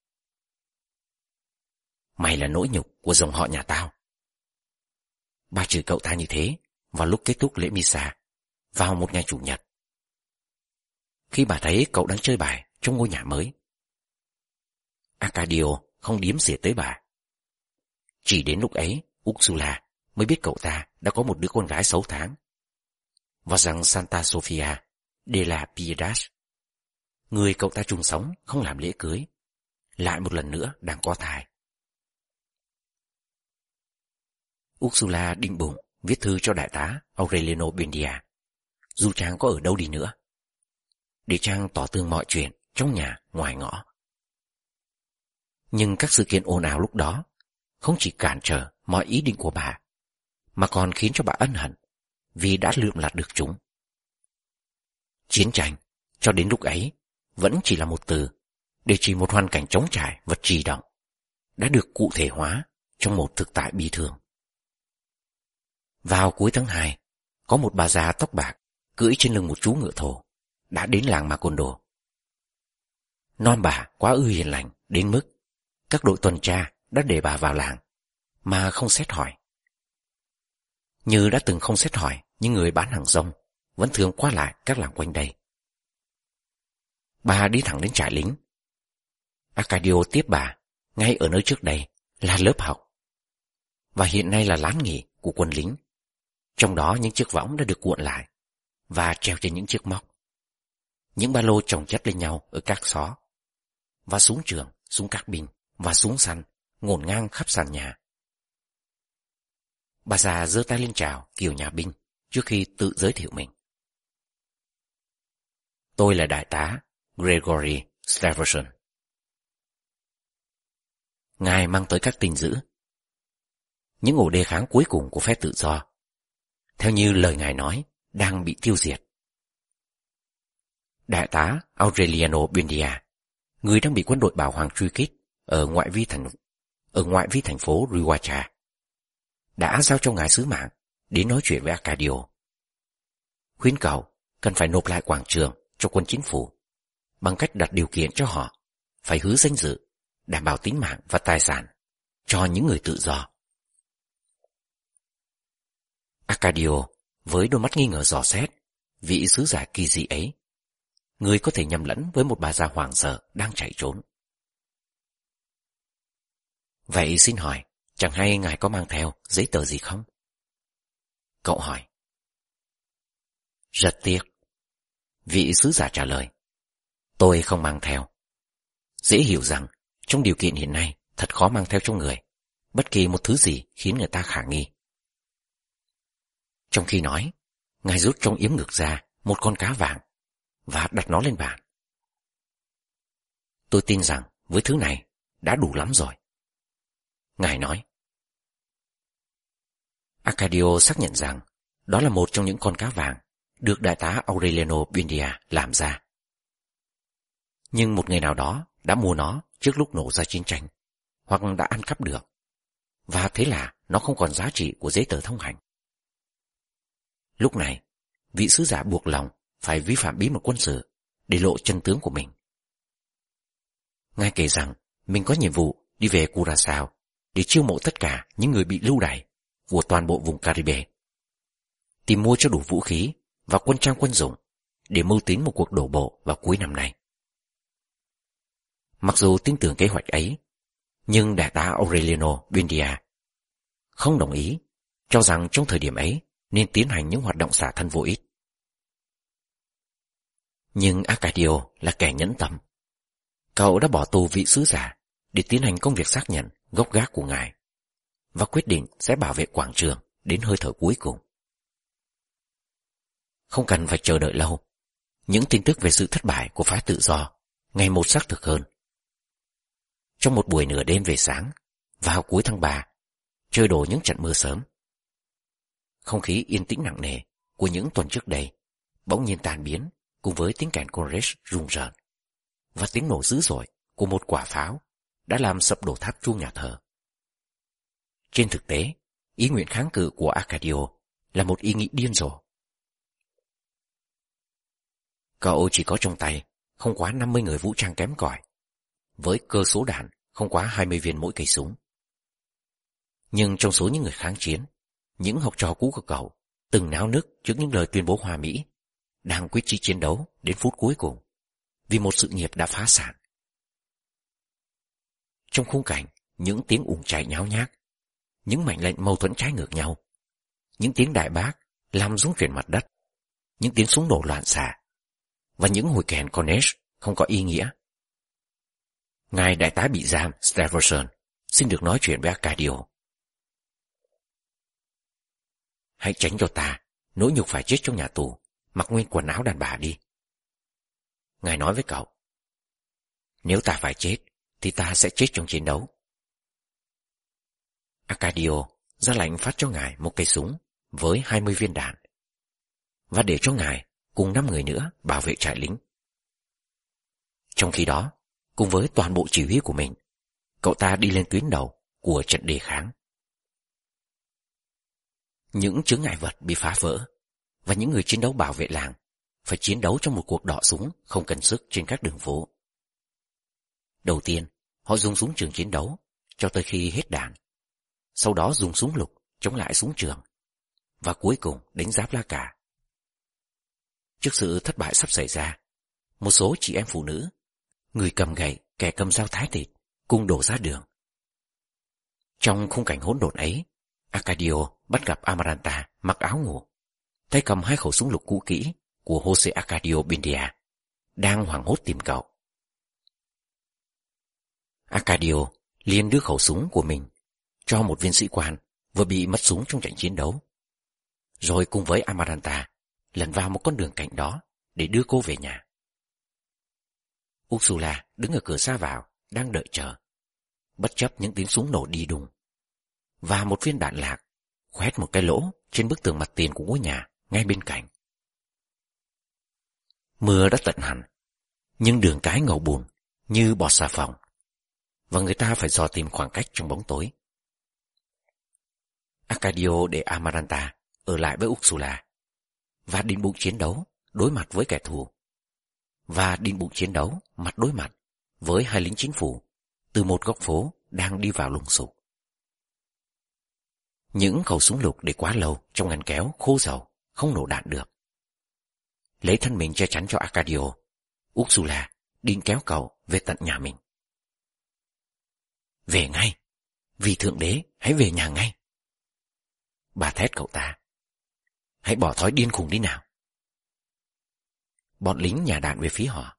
Mày là nỗi nhục của dòng họ nhà tao. Bà chửi cậu ta như thế vào lúc kết thúc lễ Misa vào một ngày Chủ nhật, khi bà thấy cậu đang chơi bài trong ngôi nhà mới. Arcadio không điếm xỉa tới bà. Chỉ đến lúc ấy, Ursula mới biết cậu ta đã có một đứa con gái 6 tháng, và rằng Santa Sofia de la Piedad, người cậu ta chung sống không làm lễ cưới, lại một lần nữa đang có thai. Ursula định bụng viết thư cho đại tá Aureliano Buendia, dù chàng có ở đâu đi nữa, để chàng tỏ tường mọi chuyện trong nhà, ngoài ngõ. Nhưng các sự kiện ồn ào lúc đó không chỉ cản trở mọi ý định của bà, mà còn khiến cho bà ân hận vì đã lượm lặt được chúng. Chiến tranh, cho đến lúc ấy, vẫn chỉ là một từ để chỉ một hoàn cảnh trống trải và trì động, đã được cụ thể hóa trong một thực tại bi thương. Vào cuối tháng 2, có một bà già tóc bạc cưỡi trên lưng một chú ngựa thổ đã đến làng Macondo. Non bà quá ư hiền lành đến mức các đội tuần tra đã để bà vào làng mà không xét hỏi. Như đã từng không xét hỏi những người bán hàng rong vẫn thường qua lại các làng quanh đây. Bà đi thẳng đến trại lính. Arcadio tiếp bà ngay ở nơi trước đây là lớp học, và hiện nay là lán nghỉ của quân lính. Trong đó những chiếc võng đã được cuộn lại và treo trên những chiếc móc. Những ba lô chồng chất lên nhau ở các xó, và súng trường, súng các binh và súng săn ngổn ngang khắp sàn nhà. Bà già giơ tay lên chào kiểu nhà binh trước khi tự giới thiệu mình. Tôi là đại tá Gregory Stevenson. Ngài mang tới các tin dữ, những ổ đề kháng cuối cùng của phe tự do, theo như lời ngài nói, đang bị tiêu diệt. Đại tá Aureliano Buendia, người đang bị quân đội Bảo Hoàng truy kích ở ngoại vi thành phố Riohacha, đã giao cho ngài sứ mạng đến nói chuyện với Arcadio. Khuyến cậu cần phải nộp lại quảng trường cho quân chính phủ bằng cách đặt điều kiện cho họ phải hứa danh dự, đảm bảo tính mạng và tài sản cho những người tự do. Arcadio với đôi mắt nghi ngờ dò xét vị sứ giả kỳ dị ấy, người có thể nhầm lẫn với một bà già hoảng sợ đang chạy trốn. Vậy xin hỏi, chẳng hay ngài có mang theo giấy tờ gì không? Cậu hỏi. Rất tiếc, vị sứ giả trả lời, tôi không mang theo. Dễ hiểu rằng trong điều kiện hiện nay thật khó mang theo trong người bất kỳ một thứ gì khiến người ta khả nghi. Trong khi nói, ngài rút trong yếm ngực ra một con cá vàng và đặt nó lên bàn. Tôi tin rằng với thứ này đã đủ lắm rồi, ngài nói. Arcadio xác nhận rằng đó là một trong những con cá vàng được đại tá Aureliano Buendia làm ra. Nhưng một người nào đó đã mua nó trước lúc nổ ra chiến tranh, hoặc đã ăn cắp được, và thế là nó không còn giá trị của giấy tờ thông hành. Lúc này, vị sứ giả buộc lòng phải vi phạm bí mật quân sự để lộ chân tướng của mình. Ngài kể rằng mình có nhiệm vụ đi về Curaçao để chiêu mộ tất cả những người bị lưu đày của toàn bộ vùng Caribe, tìm mua cho đủ vũ khí và quân trang quân dụng để mưu tính một cuộc đổ bộ vào cuối năm nay. Mặc dù tin tưởng kế hoạch ấy, nhưng đại tá Aureliano Buendia không đồng ý, cho rằng trong thời điểm ấy nên tiến hành những hoạt động xả thân vô ích. Nhưng Arcadio là kẻ nhẫn tâm. Cậu đã bỏ tù vị sứ giả để tiến hành công việc xác nhận gốc gác của ngài, và quyết định sẽ bảo vệ quảng trường đến hơi thở cuối cùng. Không cần phải chờ đợi lâu, những tin tức về sự thất bại của phái tự do ngày một xác thực hơn. Trong một buổi nửa đêm về sáng, vào cuối tháng 3, trời đổ những trận mưa sớm. Không khí yên tĩnh nặng nề của những tuần trước đây bỗng nhiên tan biến cùng với tiếng kèn Cornish rùng rợn và tiếng nổ dữ dội của một quả pháo đã làm sập đổ tháp chuông nhà thờ. Trên thực tế, ý nguyện kháng cự của Arcadio là một ý nghĩ điên rồ. Cậu chỉ có trong tay không quá 50 người vũ trang kém cỏi, với cơ số đạn không quá 20 viên mỗi cây súng. Nhưng trong số những người kháng chiến, những học trò cũ của cậu từng náo nức trước những lời tuyên bố Hoa Mỹ, đang quyết chí chiến đấu đến phút cuối cùng vì một sự nghiệp đã phá sản. Trong khung cảnh những tiếng ùn chạy nháo nhác, những mệnh lệnh mâu thuẫn trái ngược nhau, những tiếng đại bác làm rung chuyển mặt đất, những tiếng súng nổ loạn xạ và những hồi kèn Cornish không có ý nghĩa, ngài đại tá bị giam Stevenson xin được nói chuyện với Arcadio. Hãy tránh cho ta nỗi nhục phải chết trong nhà tù, mặc nguyên quần áo đàn bà đi, ngài nói với cậu. Nếu ta phải chết, thì ta sẽ chết trong chiến đấu. Arcadio ra lệnh phát cho ngài một cây súng với 20 viên đạn, và để cho ngài cùng 5 người nữa bảo vệ trại lính. Trong khi đó, cùng với toàn bộ chỉ huy của mình, cậu ta đi lên tuyến đầu của trận đề kháng. Những chướng ngại vật bị phá vỡ, và những người chiến đấu bảo vệ làng phải chiến đấu trong một cuộc đọ súng không cần sức trên các đường phố. Đầu tiên, họ dùng súng trường chiến đấu cho tới khi hết đạn, sau đó dùng súng lục chống lại súng trường, và cuối cùng đánh giáp la cà. Trước sự thất bại sắp xảy ra, một số chị em phụ nữ, người cầm gậy, kẻ cầm dao thái thịt, cùng đổ ra đường. Trong khung cảnh hỗn độn ấy, Arcadio bắt gặp Amaranta mặc áo ngủ, tay cầm 2 khẩu súng lục cũ kỹ của Jose Arcadio Bindia, đang hoảng hốt tìm cậu. Arcadio liền đưa khẩu súng của mình cho một viên sĩ quan vừa bị mất súng trong trận chiến đấu, rồi cùng với Amaranta lần vào một con đường cạnh đó để đưa cô về nhà. Ursula đứng ở cửa ra vào, đang đợi chờ, bất chấp những tiếng súng nổ đi đùng, và một viên đạn lạc khoét một cái lỗ trên bức tường mặt tiền của ngôi nhà ngay bên cạnh. Mưa đã tận hẳn, nhưng đường cái ngầu bùn như bọt xà phòng, và người ta phải dò tìm khoảng cách trong bóng tối. Arcadio để Amaranta ở lại với Ursula, và định bụng chiến đấu đối mặt với kẻ thù, và định bụng chiến đấu mặt đối mặt với 2 lính chính phủ từ một góc phố đang đi vào lùng sục. Những khẩu súng lục để quá lâu trong ngăn kéo khô dầu không nổ đạn được. Lấy thân mình che chắn cho Arcadio, Ursula định kéo cậu về tận nhà mình. Về ngay! Vì Thượng Đế, hãy về nhà ngay! Bà thét cậu ta. Hãy bỏ thói điên khùng đi nào! Bọn lính nhả đạn về phía họ.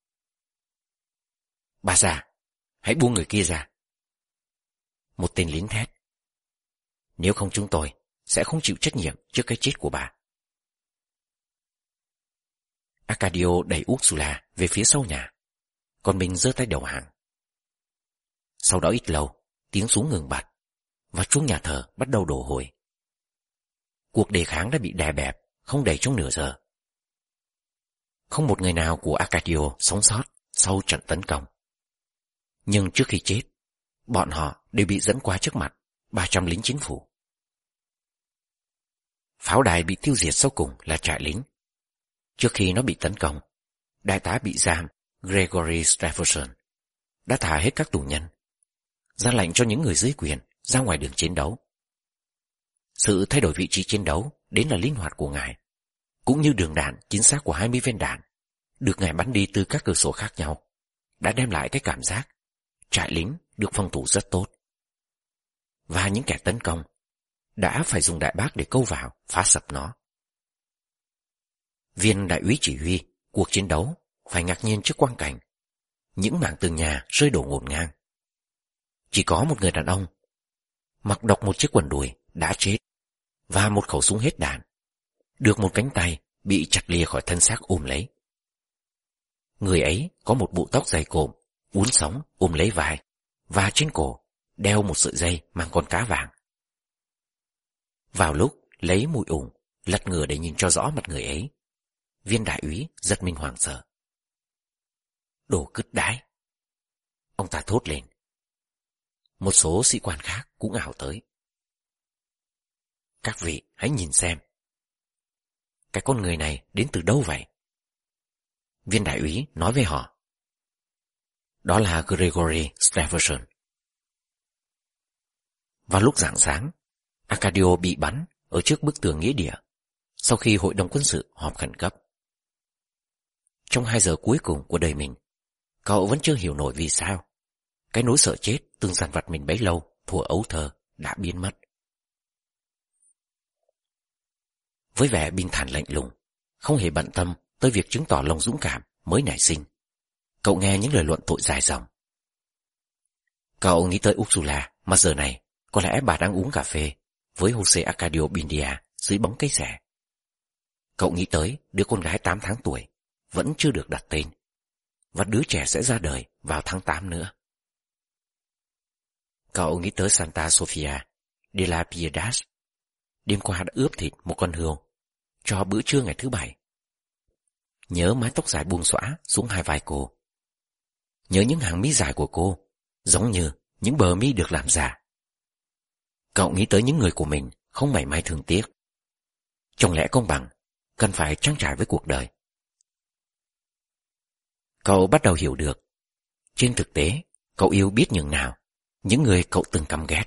Bà già, hãy buông người kia ra! Một tên lính thét. Nếu không chúng tôi sẽ không chịu trách nhiệm trước cái chết của bà. Arcadio đẩy Ursula về phía sau nhà, còn mình giơ tay đầu hàng. Sau đó ít lâu, tiếng súng ngừng bặt, và chuông nhà thờ bắt đầu đổ hồi. Cuộc đề kháng đã bị đè bẹp không đầy trong nửa giờ. Không một người nào của Arcadio sống sót sau trận tấn công. Nhưng trước khi chết, bọn họ đều bị dẫn qua trước mặt 300 lính chính phủ. Pháo đài bị tiêu diệt sau cùng là trại lính. Trước khi nó bị tấn công, đại tá bị giam Gregory Stephenson đã thả hết các tù nhân, ra lệnh cho những người dưới quyền ra ngoài đường chiến đấu. Sự thay đổi vị trí chiến đấu đến là linh hoạt của ngài, cũng như đường đạn chính xác của 20 viên đạn được ngài bắn đi từ các cửa sổ khác nhau, đã đem lại cái cảm giác trại lính được phòng thủ rất tốt. Và những kẻ tấn công đã phải dùng đại bác để câu vào phá sập nó. Viên đại úy chỉ huy cuộc chiến đấu phải ngạc nhiên trước quang cảnh những mảng tường nhà rơi đổ ngổn ngang. Chỉ có một người đàn ông mặc độc một chiếc quần đùi đã chết, và một khẩu súng hết đạn, được một cánh tay bị chặt lìa khỏi thân xác ôm lấy. Người ấy có một bộ tóc dày cộm uốn sóng ôm lấy vai, và trên cổ đeo một sợi dây mang con cá vàng. Vào lúc lấy mũi ủng lật ngửa để nhìn cho rõ mặt người ấy, viên đại úy giật mình hoảng sợ. Đồ cứt đái! Ông ta thốt lên. Một số sĩ quan khác cũng ảo tới. Các vị hãy nhìn xem, cái con người này đến từ đâu vậy? Viên đại úy nói với họ. Đó là Gregory Stephenson. Vào lúc rạng sáng, Arcadio bị bắn ở trước bức tường nghĩa địa sau khi hội đồng quân sự họp khẩn cấp. Trong 2 giờ cuối cùng của đời mình, cậu vẫn chưa hiểu nổi vì sao cái nỗi sợ chết từng dằn vặt mình bấy lâu thuở ấu thơ đã biến mất. Với vẻ bình thản lạnh lùng, không hề bận tâm tới việc chứng tỏ lòng dũng cảm mới nảy sinh, cậu nghe những lời luận tội dài dòng. Cậu nghĩ tới Ursula, mà giờ này có lẽ bà đang uống cà phê với Jose Arcadio Bindia dưới bóng cây xẻ. Cậu nghĩ tới đứa con gái 8 tháng tuổi vẫn chưa được đặt tên, và đứa trẻ sẽ ra đời vào tháng 8 nữa. Cậu nghĩ tới Santa Sofia de la Piedad. Đêm qua đã ướp thịt một con hươu cho bữa trưa ngày thứ Bảy. Nhớ mái tóc dài buông xõa xuống hai vai cô. Nhớ những hàng mí dài của cô, giống như những bờ mí được làm giả. Cậu nghĩ tới những người của mình không mảy may thương tiếc. Trong lẽ công bằng, cần phải trang trải với cuộc đời. Cậu bắt đầu hiểu được, trên thực tế, cậu yêu biết nhường nào những người cậu từng căm ghét.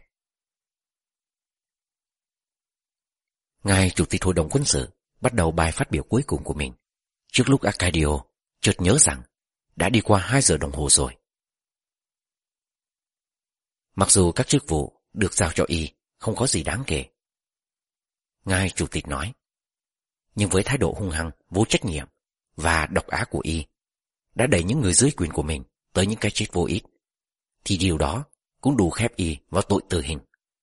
Ngài Chủ tịch Hội đồng Quân sự bắt đầu bài phát biểu cuối cùng của mình, trước lúc Arcadio chợt nhớ rằng đã đi qua 2 giờ đồng hồ rồi. Mặc dù các chức vụ được giao cho y không có gì đáng kể, Ngài Chủ tịch nói, nhưng với thái độ hung hăng, vô trách nhiệm và độc ác của y đã đẩy những người dưới quyền của mình tới những cái chết vô ích, thì điều đó cũng đủ khép y vào tội tử hình.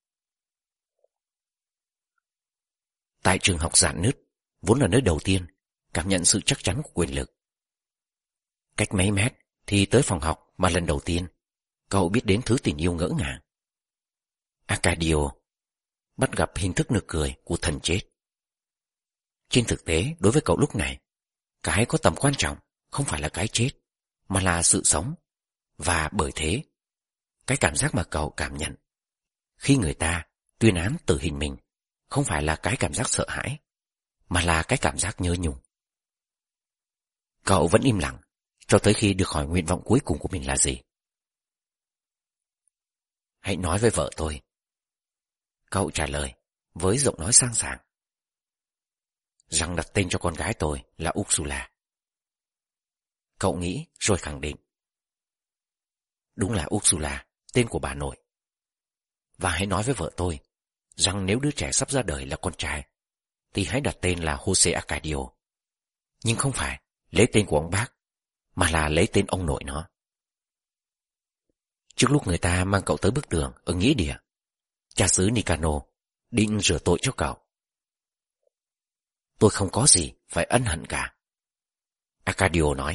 Tại trường học rạn nứt, vốn là nơi đầu tiên cảm nhận sự chắc chắn của quyền lực. Cách mấy mét thì tới phòng học mà lần đầu tiên cậu biết đến thứ tình yêu ngỡ ngàng. Arcadio bắt gặp hình thức nực cười của thần chết. Trên thực tế, đối với cậu lúc này, cái có tầm quan trọng không phải là cái chết, mà là sự sống. Và bởi thế, cái cảm giác mà cậu cảm nhận khi người ta tuyên án tử hình mình không phải là cái cảm giác sợ hãi, mà là cái cảm giác nhớ nhung. Cậu vẫn im lặng cho tới khi được hỏi nguyện vọng cuối cùng của mình là gì. Hãy nói với vợ tôi. Cậu trả lời với giọng nói sang sảng. Rằng đặt tên cho con gái tôi là Ursula. Cậu nghĩ rồi khẳng định. Đúng là Ursula, tên của bà nội. Và hãy nói với vợ tôi rằng nếu đứa trẻ sắp ra đời là con trai, thì hãy đặt tên là Jose Arcadio. Nhưng không phải lấy tên của ông bác, mà là lấy tên ông nội nó. Trước lúc người ta mang cậu tới bức tường ở nghĩa địa, cha xứ Nicano định rửa tội cho cậu. Tôi không có gì phải ân hận cả, Arcadio nói.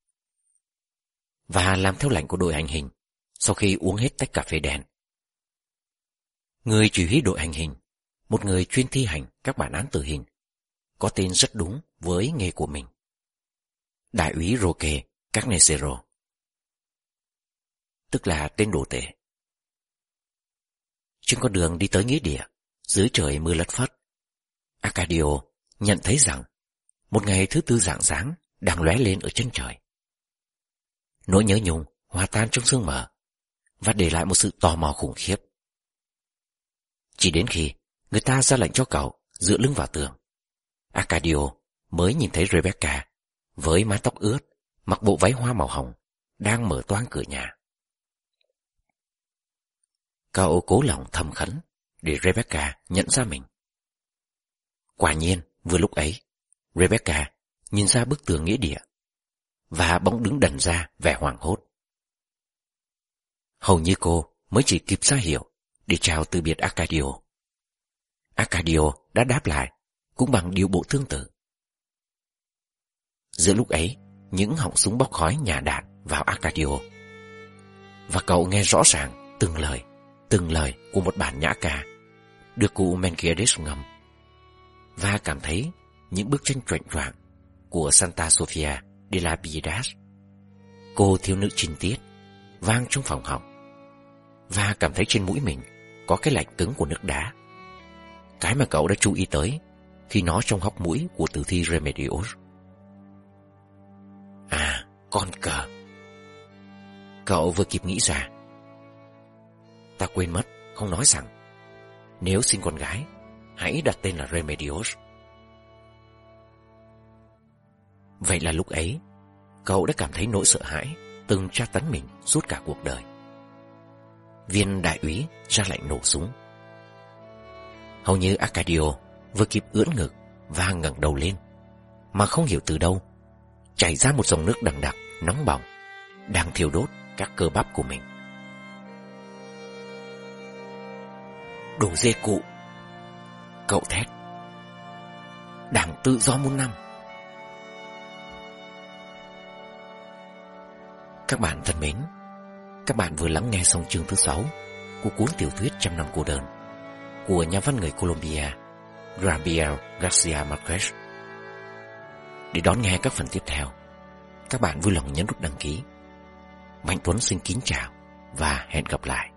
Và làm theo lệnh của đội hành hình sau khi uống hết tách cà phê đen. Người chỉ huy đội hành hình, một người chuyên thi hành các bản án tử hình, có tên rất đúng với nghề của mình. Đại úy Roque Carnicero, tức là tên đồ tể. Trên con đường đi tới nghĩa địa, dưới trời mưa lất phất, Arcadio nhận thấy rằng một ngày thứ Tư rạng sáng đang lóe lên ở chân trời. Nỗi nhớ nhung hòa tan trong sương mờ và để lại một sự tò mò khủng khiếp. Chỉ đến khi người ta ra lệnh cho cậu dựa lưng vào tường, Arcadio mới nhìn thấy Rebecca với mái tóc ướt, mặc bộ váy hoa màu hồng, đang mở toang cửa nhà. Cậu cố lòng thầm khấn để Rebecca nhận ra mình. Quả nhiên, vừa lúc ấy, Rebecca nhìn ra bức tường nghĩa địa và bỗng đứng đần ra vẻ hoảng hốt. Hầu như cô mới chỉ kịp ra hiệu để chào từ biệt Arcadio. Arcadio đã đáp lại cũng bằng điệu bộ tương tự. Giữa lúc ấy, những họng súng bốc khói nhả đạn vào Arcadio, và cậu nghe rõ ràng từng lời của một bản nhã ca được cụ Mengiades ngâm, và cảm thấy những bước chân choạng choạng của Santa Sofia de la Piedad, cô thiếu nữ trinh tiết, vang trong phòng học, và cảm thấy trên mũi mình có cái lạnh cứng của nước đá, cái mà cậu đã chú ý tới khi nó trong hốc mũi của tử thi Remedios. À, con cờ! Cậu vừa kịp nghĩ ra. Ta quên mất không nói rằng nếu sinh con gái, hãy đặt tên là Remedios. Vậy là lúc ấy, cậu đã cảm thấy nỗi sợ hãi từng tra tấn mình suốt cả cuộc đời. Viên đại úy ra lệnh nổ súng. Hầu như Arcadio vừa kịp ưỡn ngực và ngẩng đầu lên, mà không hiểu từ đâu chảy ra một dòng nước đằng đặc nóng bỏng đang thiêu đốt các cơ bắp của mình. Đồ dê cụ! Cậu thét. Đảng Tự Do muôn năm! Các bạn thân mến, các bạn vừa lắng nghe xong chương thứ 6 của cuốn tiểu thuyết Trăm năm cô đơn của nhà văn người Colombia Gabriel Garcia Marquez. Để đón nghe các phần tiếp theo, các bạn vui lòng nhấn nút đăng ký. Mạnh Tuấn xin kính chào và hẹn gặp lại.